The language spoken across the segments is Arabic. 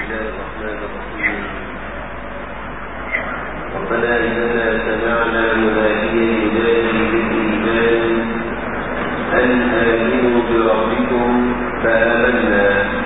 الله الرحمن الرحيم. ربنا إننا سمعنا مناديا ينادي بالإيمان أن آمنوا بربكم فآمنا.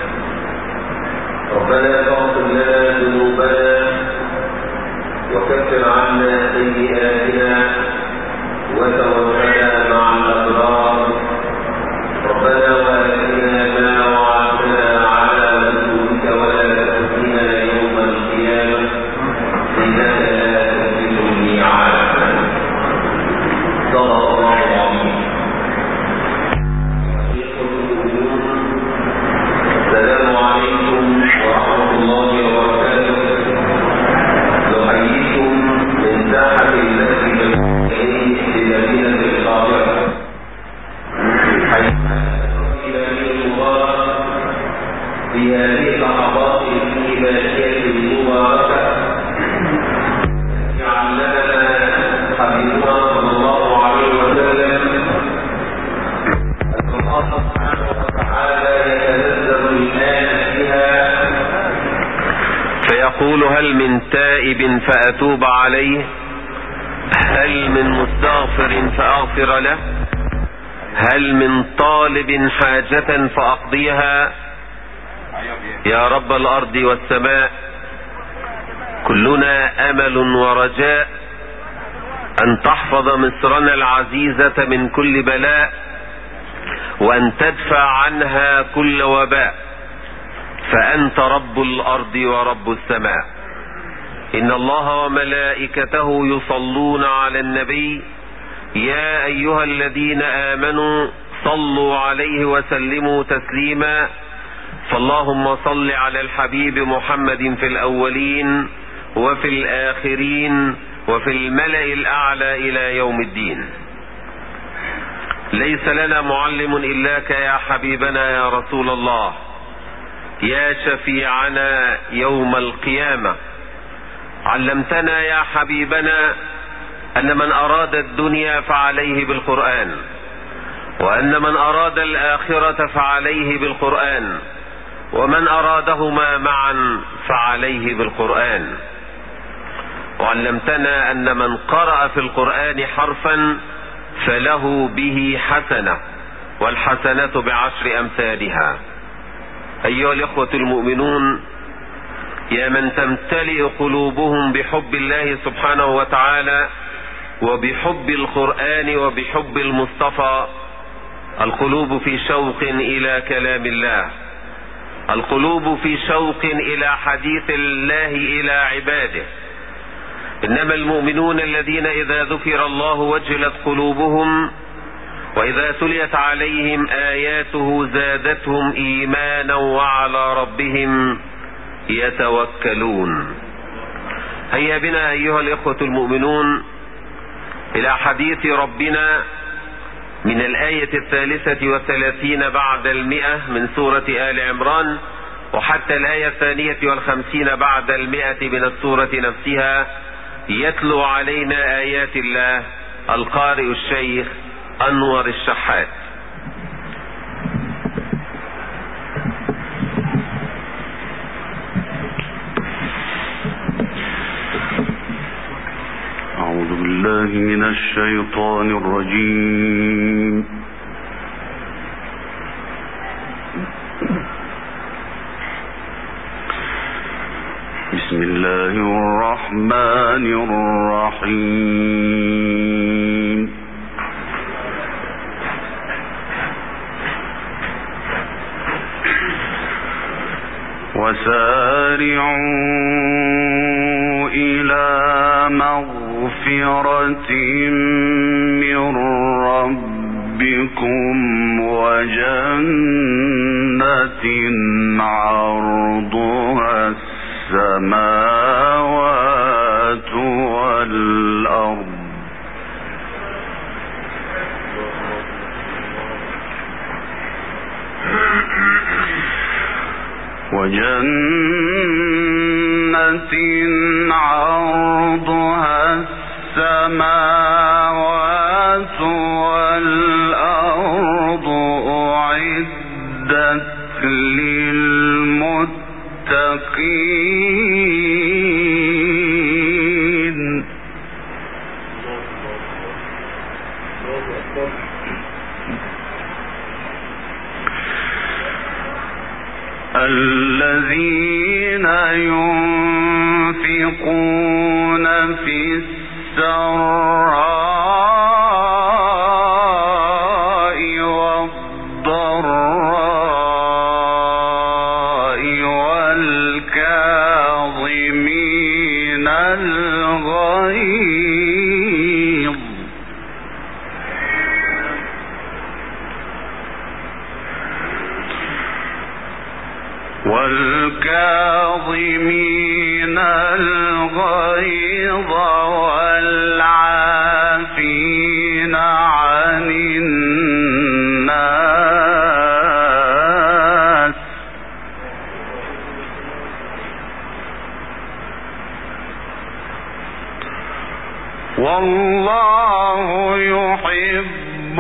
ربنا فاغفر لنا ذنوبنا وكفر عنا سيئاتنا وتوفنا مع الأبرار. ربنا وآتنا ما وعدتنا على رسولك ولا تخزنا يوم القيامة إنك لا تخلف الميعاد. صدق الله العظيم. السلام عليكم ورحمة الله وبركاته. نحييكم من ساحة المسجد الحسين بمدينة القاهرة، حيث في هذه اللحظات الإيمانية المباركة علمنا حبيبنا صلى الله عليه وسلم أن الله سبحانه وتعالى يتنزل الآن فيها فيقول: هل من تائب فأتوب عليه؟ هل من مستغفر فأغفر له؟ هل من طالب حاجة فأقضيها؟ يا رب الأرض والسماء، كلنا أمل ورجاء أن تحفظ مصرنا العزيزة من كل بلاء، وأن تدفع عنها كل وباء، فأنت رب الأرض ورب السماء. إن الله وملائكته يصلون على النبي، يا أيها الذين آمنوا صلوا عليه وسلموا تسليما. فاللهم صل على الحبيب محمد في الأولين وفي الآخرين وفي الملأ الأعلى إلى يوم الدين. ليس لنا معلم إلاك يا حبيبنا يا رسول الله، يا شفيعنا يوم القيامة. علمتنا يا حبيبنا أن من أراد الدنيا فعليه بالقرآن، وأن من أراد الآخرة فعليه بالقرآن، ومن أرادهما معا فعليه بالقرآن. وعلمتنا أن من قرأ في القرآن حرفا فله به حسنة، والحسنة بعشر أمثالها. أيها الإخوة المؤمنون، يا من تمتلئ قلوبهم بحب الله سبحانه وتعالى وبحب القرآن وبحب المصطفى، القلوب في شوق إلى كلام الله، القلوب في شوق إلى حديث الله إلى عباده. إنما المؤمنون الذين إذا ذكر الله وجلت قلوبهم، وإذا تليت عليهم آياته زادتهم إيمانا وعلى ربهم يتوكلون. هيا بنا أيها الإخوة المؤمنون إلى حديث ربنا من الآية 33 بعد 100 من سورة آل عمران، وحتى الآية 52 بعد 100 من السورة نفسها. يتلو علينا آيات الله القارئ الشيخ أنور الشحات. أعوذ بالله من الشيطان الرجيم. بسم الله الرحمن الرحيم. وسارعوا إلى مغفرة من ربكم وجنة عرضها السماوات والأرض عرضها السماوات والأرض أعدت للمتقين للمتقين الذين ينفقون في السراء والضراء والكاظمين الغيظ والعافين عن الناس والله يحب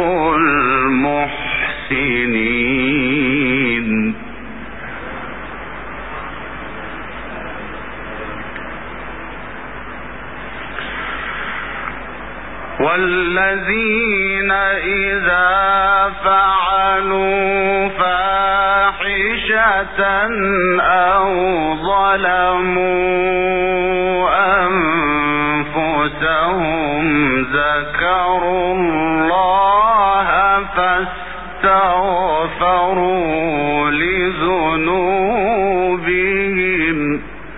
المحسنين والذين إذا فعلوا فاحشة أو ظلموا أنفسهم ذكروا الله فاستغفروا لذنوبهم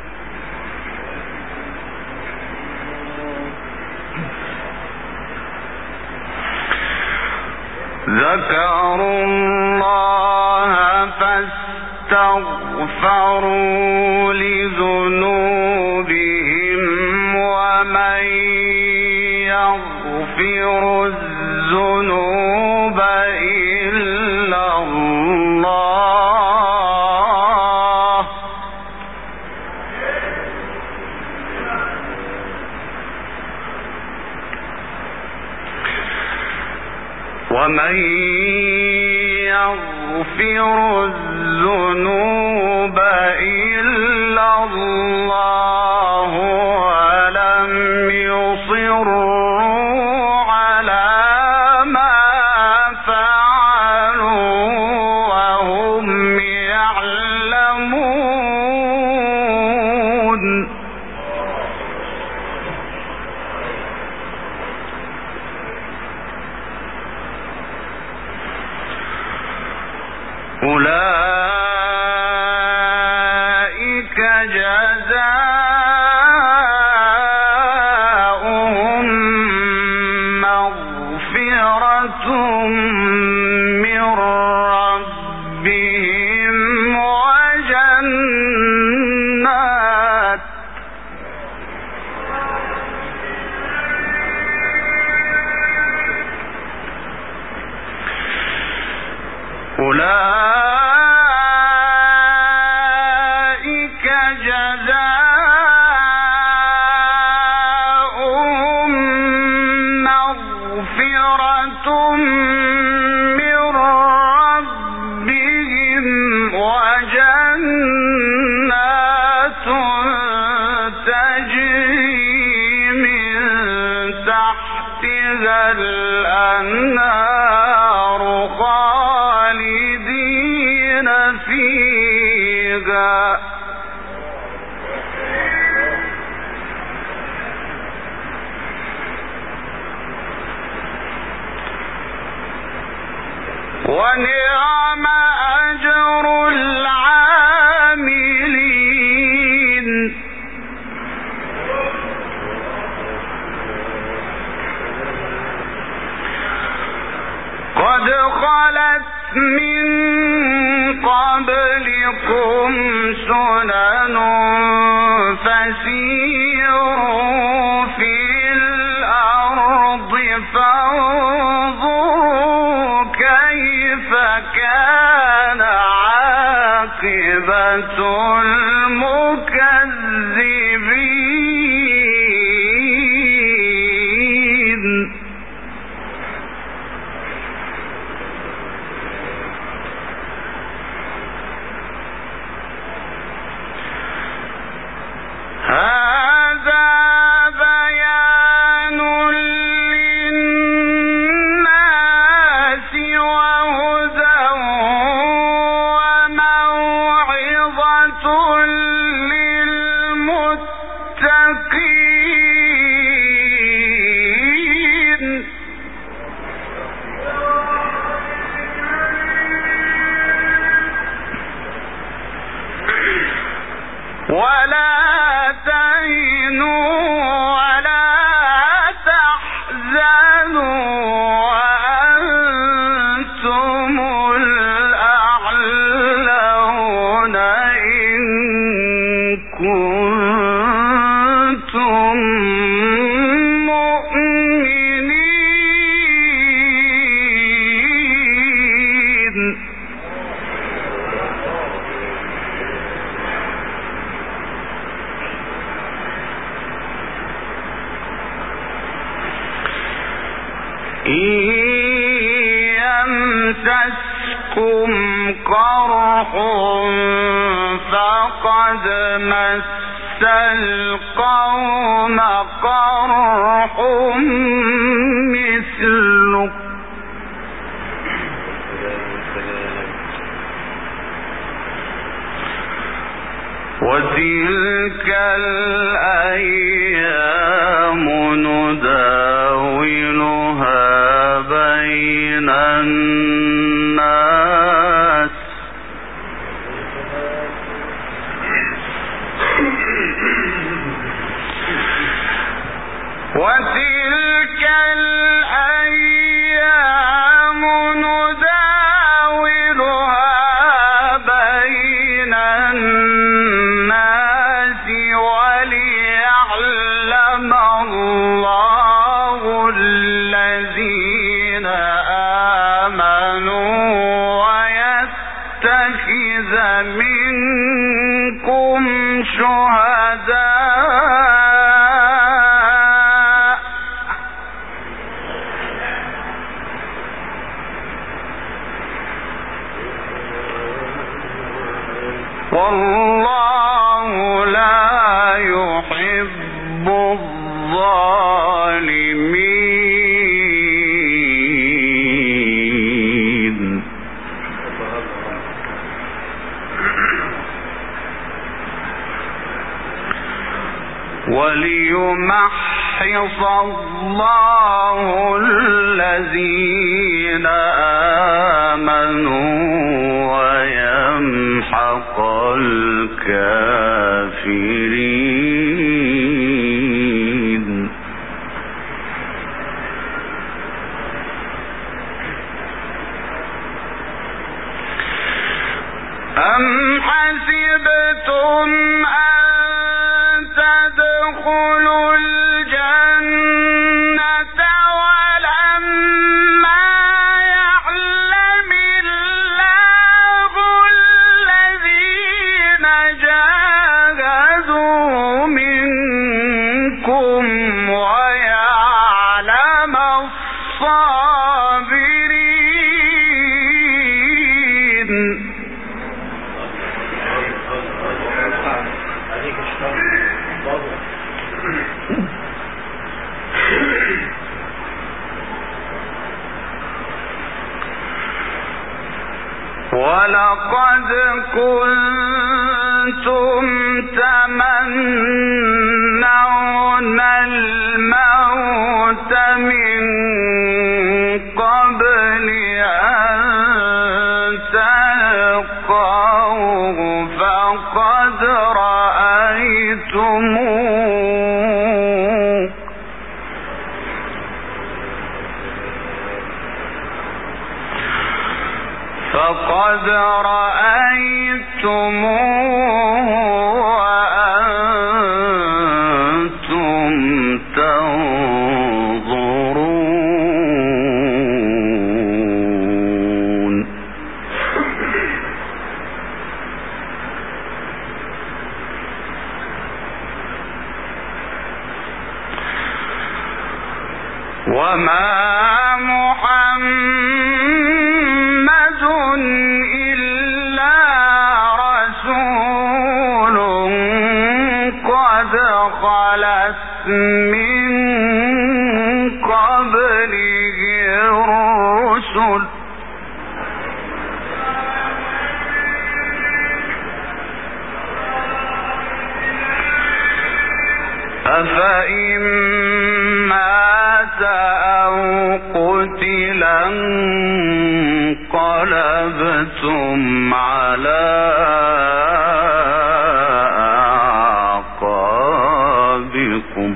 ومن يغفر الذنوب إلا الله ومن يغفر الذنوب إلا الله ولم يصروا على ما فعلوا وهم يعلمون أولئك جزاؤهم مغفرة من ربهم وجنات أولئك جزاؤهم مغفرة من ربهم وجنات تجري من تحتها الأنهار خالدين فيها ونعم أجر العاملين قد خلت من قبلكم سنن فسيروا في الأرض فانظروا كيف كان عاقبة المكذبين للمتقين ولا تهنوا ولا تحزنوا وأنتم الأعلون إن كنتم مؤمنين. إن يمسسكم قرح فقد مس القوم قرح مثله وتلك الأيام نداولها بين الناس وتلك الأيام نداولها بين الناس وليعلم الله الذين آمنوا ويتخذ منكم شهداء والله لا يحب الظالمين. وليمحص الله الذين آمنوا ويمحق الكافرين. أم حسبتم أن تدخلوا الجنة ولما يعلم الله الذين جاهدوا منكم ويعلم الصابرين. ولقد كنتم تمنون الموت من قبل أن تلقوه فقد رأيتموه وأنتم تنظرون. وما محمد إلا رسول قد خلت من قبله الرسل أفإن مات أو قتل انقلبتم على أعقابكم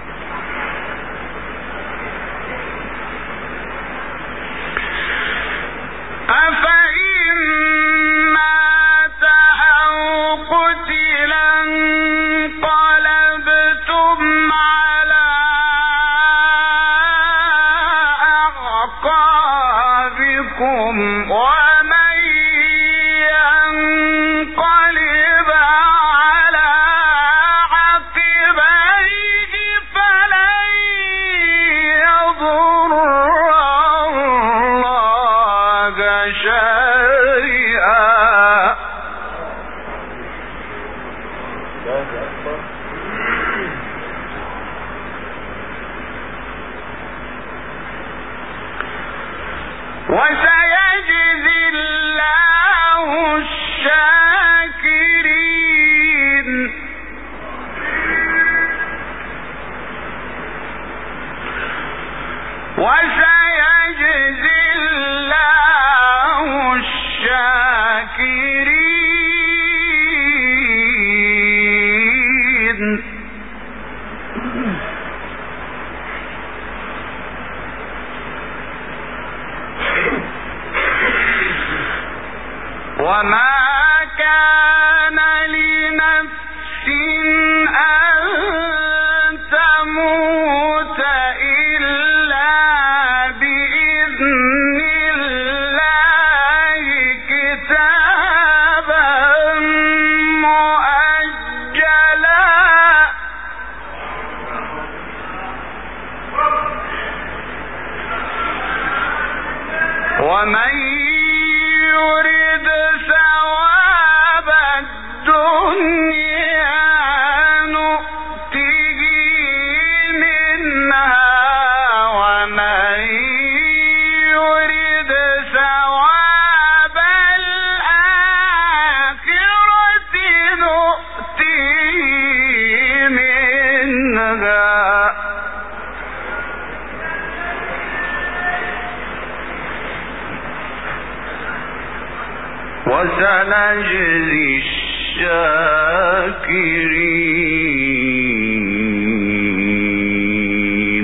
ومن ينقلب على عقبيه فلن يضر الله شيئا وسيجزي الله الشاكرين وسيجزي الله الشاكرين وما كان لنفس أن تموت إلا بإذن الله كتابا مؤجلا ومن يريد ثواب الدنيا نؤته منها ومن يريد ثواب الآخرة نؤته منها وسنجزي الشاكرين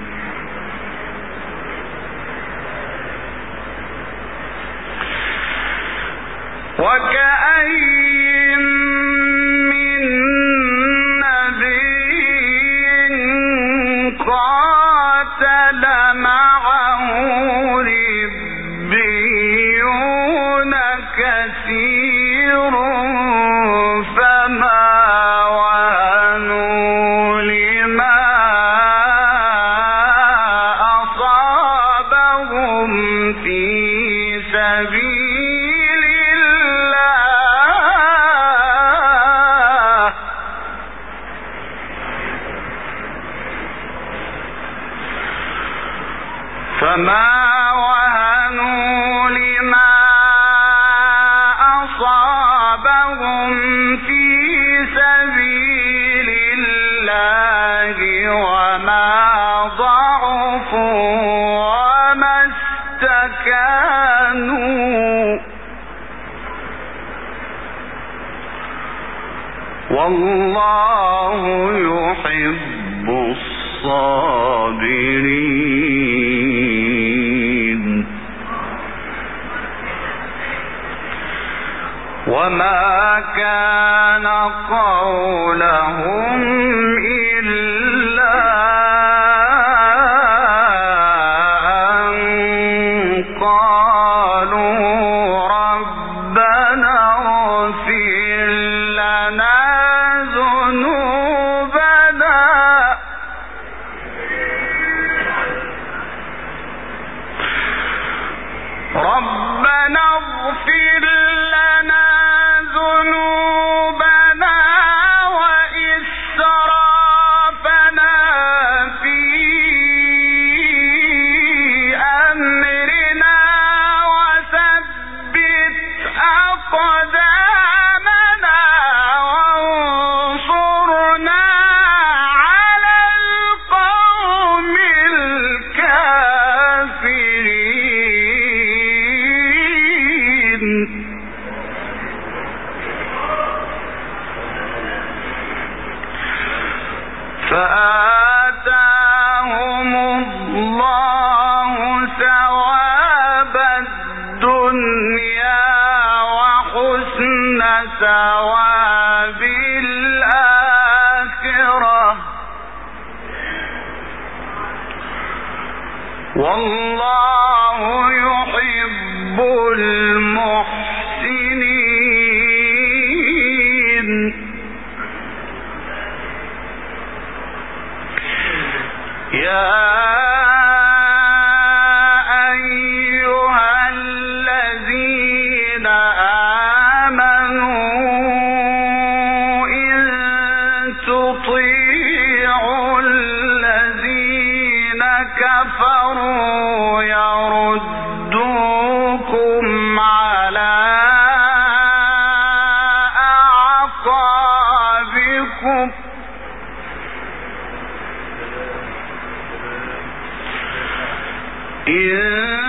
وكأين من نبي قاتل معه ربيون كثير فما وهنوا لما أصابهم في سبيل الله فما وهنوا لما أصابهم في سبيل الله وما ضعفوا وما استكانوا والله يحب الصابرين وما كان قولهم إلا أن قالوا ربنا اغفر لنا ذنوبنا ربنا اغفر لنا ذنوبنا وإسرافنا فآتاهم الله ثواب الدنيا وحسن ثواب الآخرة والله يحب المحسنين. يا أيها الذين آمنوا إن تطيعوا الذين كفروا يردوكم على أعقابكم إن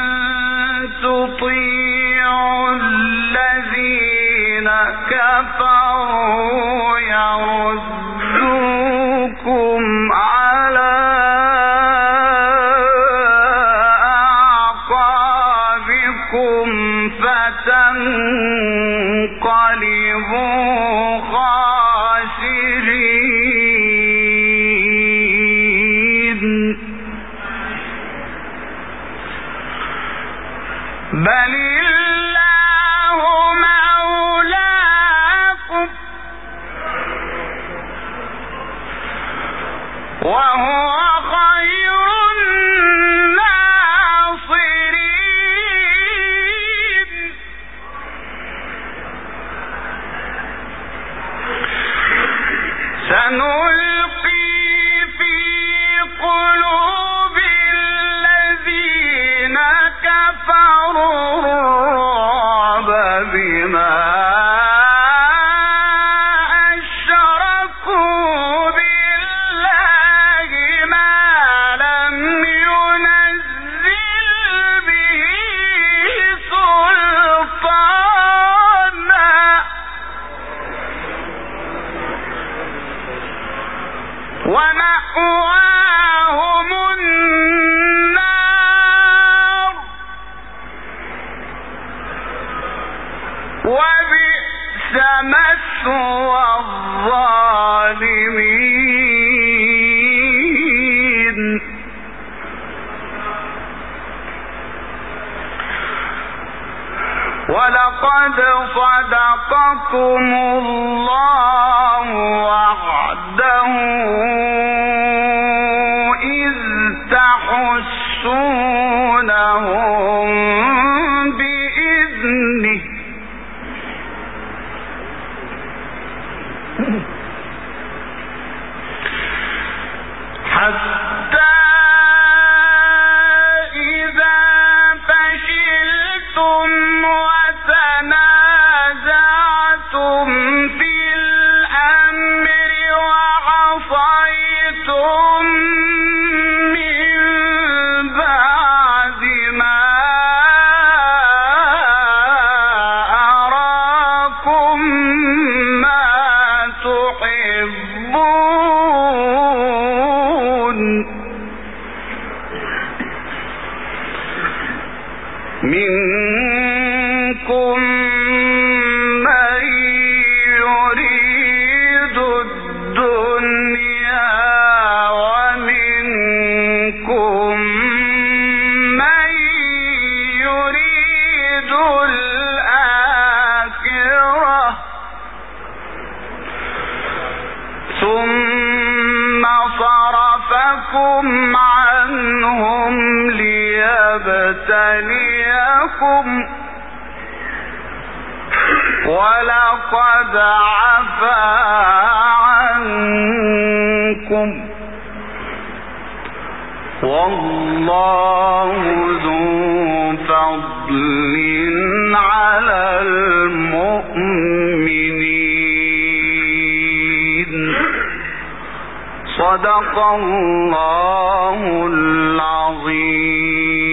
تطيعوا الذين كفروا يردوكم على أعقابكم فتنقلبوا خاسرين. بل الله مولاكم وهو خير الناصرين. سنلقي في قلوب الذين كفروا الرعب بما أشركوا بالله ما لم ينزل به سلطانا ومأواهم النار وبئس مثوى الظالمين. ولقد صدقكم الله وعده إذ تحسونهم بإذنه حتى إذا فشلتم وتنازعتم في الأمر وعصيتم من بعد ما أراكم ما تحبون منكم من يريد الدنيا ومنكم من يريد الآخرة ثم صرفكم عنهم ليبتليكم ولقد عفا عنكم والله ذو فضل على المؤمنين. صدق الله العظيم.